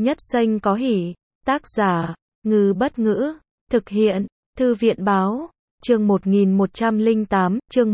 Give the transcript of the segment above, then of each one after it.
Nhất xanh có hỉ. Tác giả, Ngư Bất Ngữ. Thực hiện, Thư viện Báo. Chương 1108, chương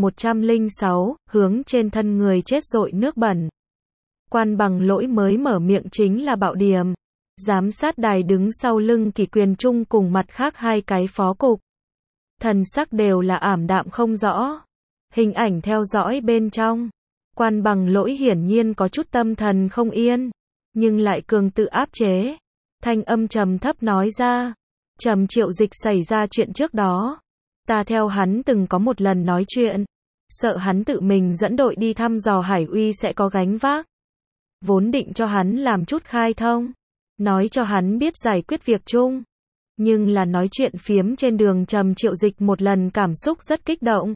1106, hướng trên thân người chết dội nước bẩn. Quan Bằng Lỗi mới mở miệng chính là Bạo Điểm. Giám sát đài đứng sau lưng Kỷ Quyền Trung cùng mặt khác hai cái phó cục. Thần sắc đều là ảm đạm không rõ. Hình ảnh theo dõi bên trong. Quan Bằng Lỗi hiển nhiên có chút tâm thần không yên, nhưng lại cường tự áp chế. Thanh âm trầm thấp nói ra. Trầm Triệu Dịch xảy ra chuyện trước đó. Ta theo hắn từng có một lần nói chuyện. Sợ hắn tự mình dẫn đội đi thăm dò Hải Uy sẽ có gánh vác. Vốn định cho hắn làm chút khai thông. Nói cho hắn biết giải quyết việc chung. Nhưng là nói chuyện phiếm trên đường Trầm Triệu Dịch một lần cảm xúc rất kích động.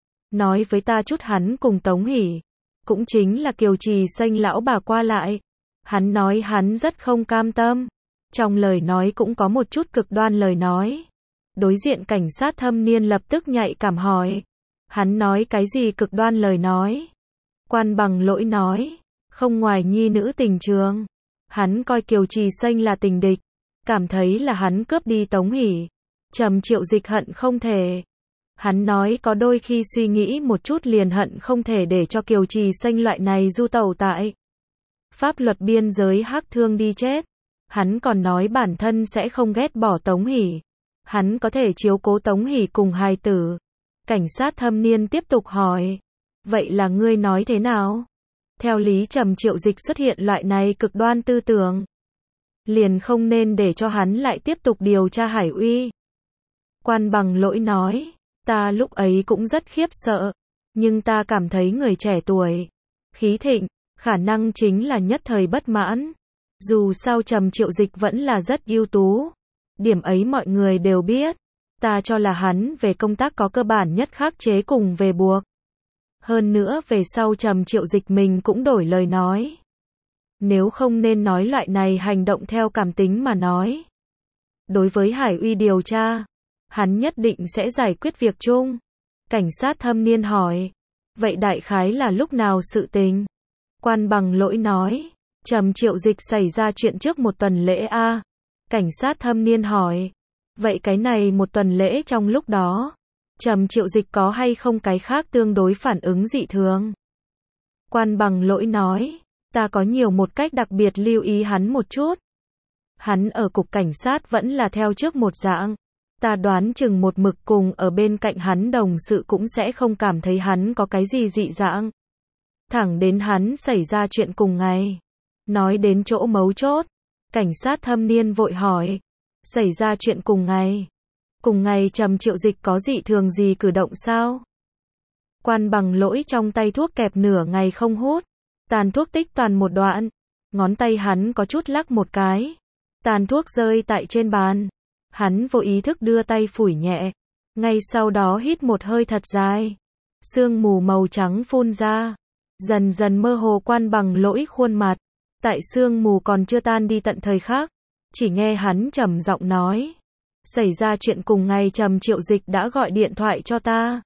Nói với ta chút hắn cùng Tống Hỷ. Cũng chính là Kiều Trì Xanh lão bà qua lại. Hắn nói hắn rất không cam tâm. Trong lời nói cũng có một chút cực đoan lời nói. Đối diện cảnh sát thâm niên lập tức nhạy cảm hỏi. Hắn nói cái gì cực đoan lời nói? Quan Bằng Lỗi nói. Không ngoài nhi nữ tình trường. Hắn coi Kiều Trì Xanh là tình địch. Cảm thấy là hắn cướp đi Tống Hỷ. Trầm Triệu Dịch hận không thể. Hắn nói có đôi khi suy nghĩ một chút liền hận không thể để cho Kiều Trì Xanh loại này du tẩu tại pháp luật biên giới hắc thương đi chết. Hắn còn nói bản thân sẽ không ghét bỏ Tống Hỷ. Hắn có thể chiếu cố Tống Hỷ cùng hài tử. Cảnh sát thâm niên tiếp tục hỏi. Vậy là ngươi nói thế nào? Theo lý Trầm Triệu Dịch xuất hiện loại này cực đoan tư tưởng. Liền không nên để cho hắn lại tiếp tục điều tra Hải Uy. Quan Bằng Lỗi nói. Ta lúc ấy cũng rất khiếp sợ. Nhưng ta cảm thấy người trẻ tuổi. Khí thịnh. Khả năng chính là nhất thời bất mãn. Dù sao Trầm Triệu Dịch vẫn là rất ưu tú. Điểm ấy mọi người đều biết. Ta cho là hắn về công tác có cơ bản nhất khắc chế cùng về buộc. Hơn nữa về sau Trầm Triệu Dịch mình cũng đổi lời nói. Nếu không nên nói loại này hành động theo cảm tính mà nói. Đối với Hải Uy điều tra, hắn nhất định sẽ giải quyết việc chung. Cảnh sát thâm niên hỏi. Vậy đại khái là lúc nào sự tình? Quan Bằng Lỗi nói. Trầm Triệu Dịch xảy ra chuyện trước một tuần lễ a. Cảnh sát thâm niên hỏi. Vậy cái này một tuần lễ trong lúc đó, Trầm Triệu Dịch có hay không cái khác tương đối phản ứng dị thường? Quan Bằng Lỗi nói. Ta có nhiều một cách đặc biệt lưu ý hắn một chút. Hắn ở cục cảnh sát vẫn là theo trước một dạng. Ta đoán chừng một mực cùng ở bên cạnh hắn đồng sự cũng sẽ không cảm thấy hắn có cái gì dị dạng. Thẳng đến hắn xảy ra chuyện cùng ngày. Nói đến chỗ mấu chốt. Cảnh sát thâm niên vội hỏi. Xảy ra chuyện cùng ngày. Cùng ngày Trầm Triệu Dịch có dị thường gì cử động sao? Quan Bằng Lỗi trong tay thuốc kẹp nửa ngày không hút. Tàn thuốc tích toàn một đoạn. Ngón tay hắn có chút lắc một cái. Tàn thuốc rơi tại trên bàn. Hắn vô ý thức đưa tay phủi nhẹ. Ngay sau đó hít một hơi thật dài. Sương mù màu trắng phun ra. Dần dần mơ hồ Quan Bằng Lỗi khuôn mặt. Tại sương mù còn chưa tan đi tận thời khắc. Chỉ nghe hắn trầm giọng nói. Xảy ra chuyện cùng ngày Trầm Triệu Dịch đã gọi điện thoại cho ta.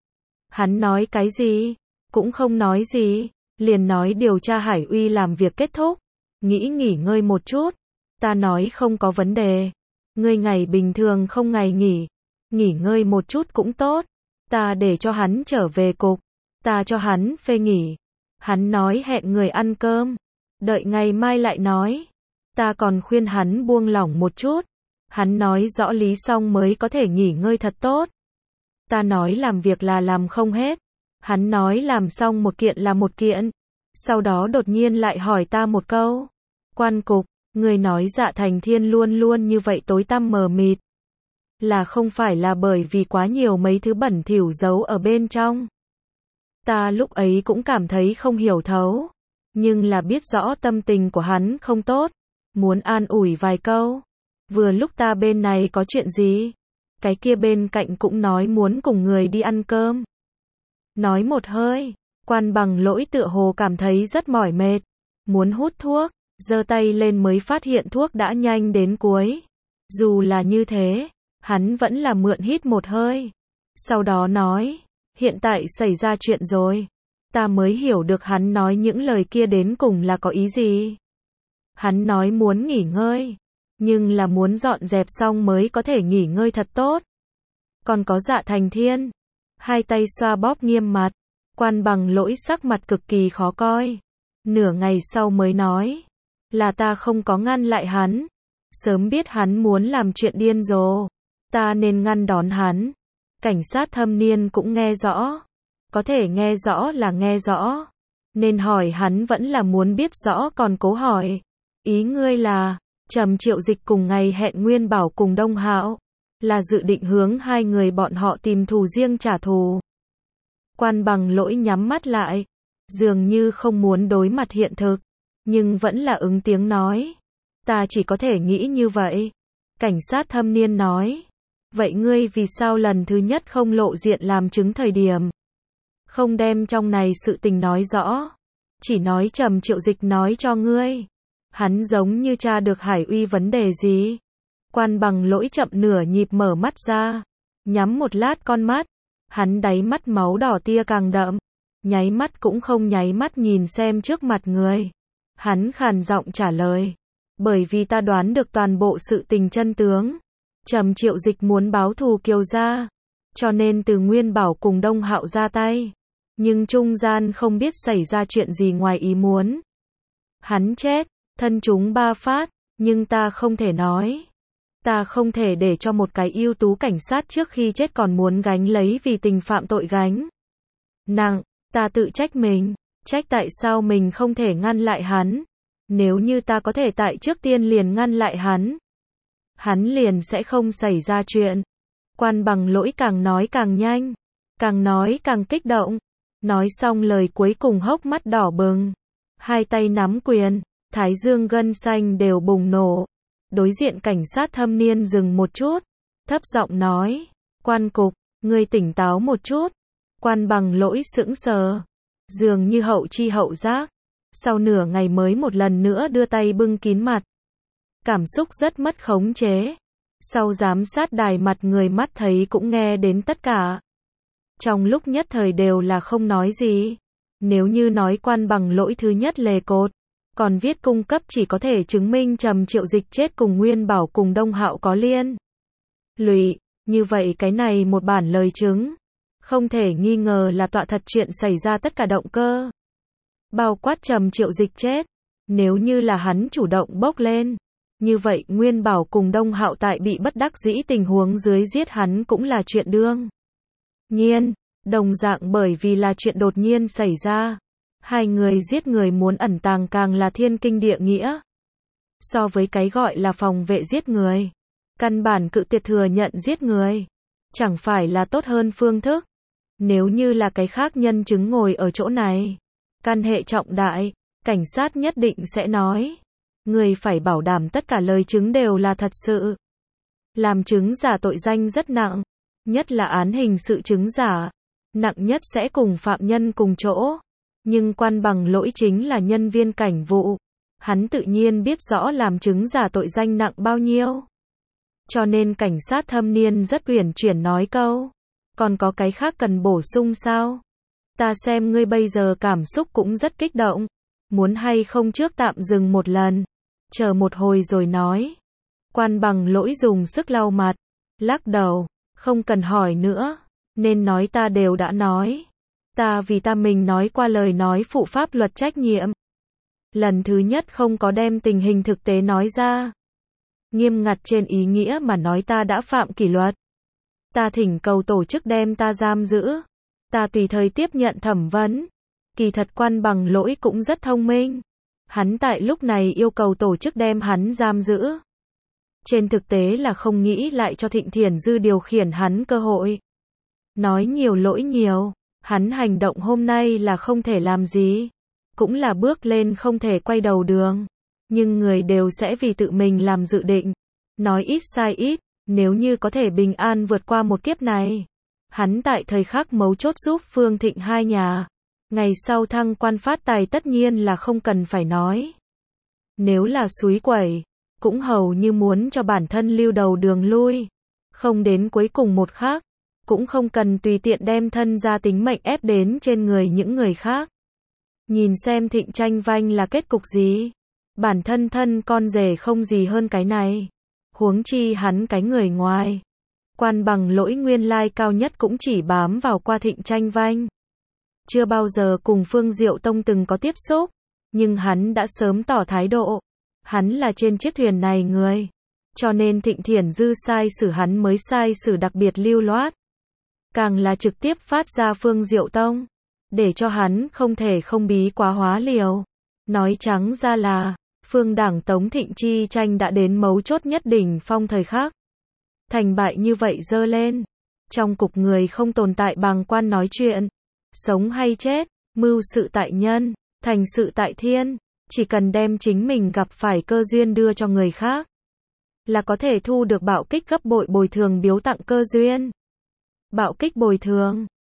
Hắn nói cái gì? Cũng không nói gì. Liền nói điều tra Hải Uy làm việc kết thúc. Nghĩ nghỉ ngơi một chút. Ta nói không có vấn đề. Ngươi ngày bình thường không ngày nghỉ. Nghỉ ngơi một chút cũng tốt. Ta để cho hắn trở về cục. Ta cho hắn phê nghỉ. Hắn nói hẹn người ăn cơm. Đợi ngày mai lại nói. Ta còn khuyên hắn buông lỏng một chút. Hắn nói rõ lý xong mới có thể nghỉ ngơi thật tốt. Ta nói làm việc là làm không hết. Hắn nói làm xong một kiện là một kiện. Sau đó đột nhiên lại hỏi ta một câu. Quan cục, người nói Dạ Thành Thiên luôn luôn như vậy tối tăm mờ mịt. Là không phải là bởi vì quá nhiều mấy thứ bẩn thỉu giấu ở bên trong. Ta lúc ấy cũng cảm thấy không hiểu thấu. Nhưng là biết rõ tâm tình của hắn không tốt. Muốn an ủi vài câu. Vừa lúc ta bên này có chuyện gì. Cái kia bên cạnh cũng nói muốn cùng người đi ăn cơm. Nói một hơi. Quan Bằng Lỗi tựa hồ cảm thấy rất mỏi mệt. Muốn hút thuốc. Giơ tay lên mới phát hiện thuốc đã nhanh đến cuối. Dù là như thế. Hắn vẫn là mượn hít một hơi. Sau đó nói. Hiện tại xảy ra chuyện rồi. Ta mới hiểu được hắn nói những lời kia đến cùng là có ý gì. Hắn nói muốn nghỉ ngơi, nhưng là muốn dọn dẹp xong mới có thể nghỉ ngơi thật tốt. Còn có Dạ Thành Thiên, hai tay xoa bóp nghiêm mặt, Quan Bằng Lỗi sắc mặt cực kỳ khó coi. Nửa ngày sau mới nói, là ta không có ngăn lại hắn, sớm biết hắn muốn làm chuyện điên rồ, ta nên ngăn đón hắn. Cảnh sát thâm niên cũng nghe rõ, có thể nghe rõ là nghe rõ, nên hỏi hắn vẫn là muốn biết rõ còn cố hỏi. Ý ngươi là, Trầm Triệu Dịch cùng ngày hẹn Nguyên Bảo cùng Đông Hạo, là dự định hướng hai người bọn họ tìm thù riêng trả thù. Quan Bằng Lỗi nhắm mắt lại, dường như không muốn đối mặt hiện thực, nhưng vẫn là ứng tiếng nói. Ta chỉ có thể nghĩ như vậy. Cảnh sát thâm niên nói. Vậy ngươi vì sao lần thứ nhất không lộ diện làm chứng thời điểm? Không đem trong này sự tình nói rõ. Chỉ nói Trầm Triệu Dịch nói cho ngươi. Hắn giống như tra được Hải Uy vấn đề gì? Quan Bằng Lỗi chậm nửa nhịp mở mắt ra. Nhắm một lát con mắt. Hắn đáy mắt máu đỏ tia càng đậm. Nháy mắt cũng không nháy mắt nhìn xem trước mặt người. Hắn khàn giọng trả lời. Bởi vì ta đoán được toàn bộ sự tình chân tướng. Trầm Triệu Dịch muốn báo thù Kiều gia, cho nên từ Nguyên Bảo cùng Đông Hạo ra tay. Nhưng trung gian không biết xảy ra chuyện gì ngoài ý muốn. Hắn chết, thân chúng 3 phát, nhưng ta không thể nói. Ta không thể để cho một cái ưu tú cảnh sát trước khi chết còn muốn gánh lấy vì tình phạm tội gánh nặng. Ta tự trách mình, trách tại sao mình không thể ngăn lại hắn. Nếu như ta có thể tại trước tiên liền ngăn lại hắn liền sẽ không xảy ra chuyện. Quan Bằng Lỗi càng nói càng nhanh, càng nói càng kích động. Nói xong lời cuối cùng hốc mắt đỏ bừng, hai tay nắm quyền, thái dương gân xanh đều bùng nổ. Đối diện cảnh sát thâm niên dừng một chút, thấp giọng nói, Quan cục, ngươi tỉnh táo một chút. Quan Bằng Lỗi sững sờ, dường như hậu chi hậu giác, sau nửa ngày mới một lần nữa đưa tay bưng kín mặt. Cảm xúc rất mất khống chế. Sau giám sát đài mặt người mắt thấy cũng nghe đến tất cả. Trong lúc nhất thời đều là không nói gì. Nếu như nói Quan Bằng Lỗi thứ nhất lề cột, còn viết cung cấp chỉ có thể chứng minh Trầm Triệu Dịch chết cùng Nguyên Bảo cùng Đông Hạo có liên lụy, như vậy cái này một bản lời chứng, không thể nghi ngờ là tọa thật chuyện xảy ra tất cả động cơ. Bao quát Trầm Triệu Dịch chết, nếu như là hắn chủ động bốc lên, như vậy Nguyên Bảo cùng Đông Hạo tại bị bất đắc dĩ tình huống dưới giết hắn cũng là chuyện đương nhiên. Đồng dạng bởi vì là chuyện đột nhiên xảy ra, hai người giết người muốn ẩn tàng càng là thiên kinh địa nghĩa. So với cái gọi là phòng vệ giết người, căn bản cự tuyệt thừa nhận giết người, chẳng phải là tốt hơn phương thức. Nếu như là cái khác nhân chứng ngồi ở chỗ này, căn hệ trọng đại, cảnh sát nhất định sẽ nói, người phải bảo đảm tất cả lời chứng đều là thật sự. Làm chứng giả tội danh rất nặng, nhất là án hình sự chứng giả, nặng nhất sẽ cùng phạm nhân cùng chỗ. Nhưng Quan Bằng Lỗi chính là nhân viên cảnh vụ, hắn tự nhiên biết rõ làm chứng giả tội danh nặng bao nhiêu. Cho nên cảnh sát thâm niên rất uyển chuyển nói câu, còn có cái khác cần bổ sung sao? Ta xem ngươi bây giờ cảm xúc cũng rất kích động, muốn hay không trước tạm dừng một lần, chờ một hồi rồi nói. Quan Bằng Lỗi dùng sức lau mặt, lắc đầu, không cần hỏi nữa, nên nói ta đều đã nói. Ta vì ta mình nói qua lời nói phụ pháp luật trách nhiệm. Lần thứ nhất không có đem tình hình thực tế nói ra. Nghiêm ngặt trên ý nghĩa mà nói ta đã phạm kỷ luật. Ta thỉnh cầu tổ chức đem ta giam giữ. Ta tùy thời tiếp nhận thẩm vấn. Kỳ thật Quan Bằng Lỗi cũng rất thông minh. Hắn tại lúc này yêu cầu tổ chức đem hắn giam giữ. Trên thực tế là không nghĩ lại cho Thịnh Thiển Dư điều khiển hắn cơ hội. Nói nhiều lỗi nhiều. Hắn hành động hôm nay là không thể làm gì, cũng là bước lên không thể quay đầu đường. Nhưng người đều sẽ vì tự mình làm dự định. Nói ít sai ít, nếu như có thể bình an vượt qua một kiếp này. Hắn tại thời khắc mấu chốt giúp Phương Thịnh hai nhà. Ngày sau thăng quan phát tài tất nhiên là không cần phải nói. Nếu là suối quẩy, cũng hầu như muốn cho bản thân lưu đầu đường lui. Không đến cuối cùng một khắc. Cũng không cần tùy tiện đem thân ra tính mệnh ép đến trên người những người khác. Nhìn xem Thịnh tranh vanh là kết cục gì. Bản thân thân con rể không gì hơn cái này. Huống chi hắn cái người ngoài. Quan bằng lỗi nguyên lai cao nhất cũng chỉ bám vào qua thịnh tranh vanh. Chưa bao giờ cùng Phương Diệu Tông từng có tiếp xúc. Nhưng hắn đã sớm tỏ thái độ. Hắn là trên chiếc thuyền này người. Cho nên Thịnh Thiển Dư sai sử hắn mới sai sử đặc biệt lưu loát. Càng là trực tiếp phát ra Phương Diệu Tông. Để cho hắn không thể không bí quá hóa liều. Nói trắng ra là, Phương đảng Tống Thịnh chi tranh đã đến mấu chốt nhất đỉnh phong thời khắc. Thành bại như vậy dơ lên. Trong cục người không tồn tại bàng quan nói chuyện. Sống hay chết, mưu sự tại nhân, thành sự tại thiên. Chỉ cần đem chính mình gặp phải cơ duyên đưa cho người khác. Là có thể thu được bạo kích gấp bội bồi thường biếu tặng cơ duyên. Bạo kích bồi thường.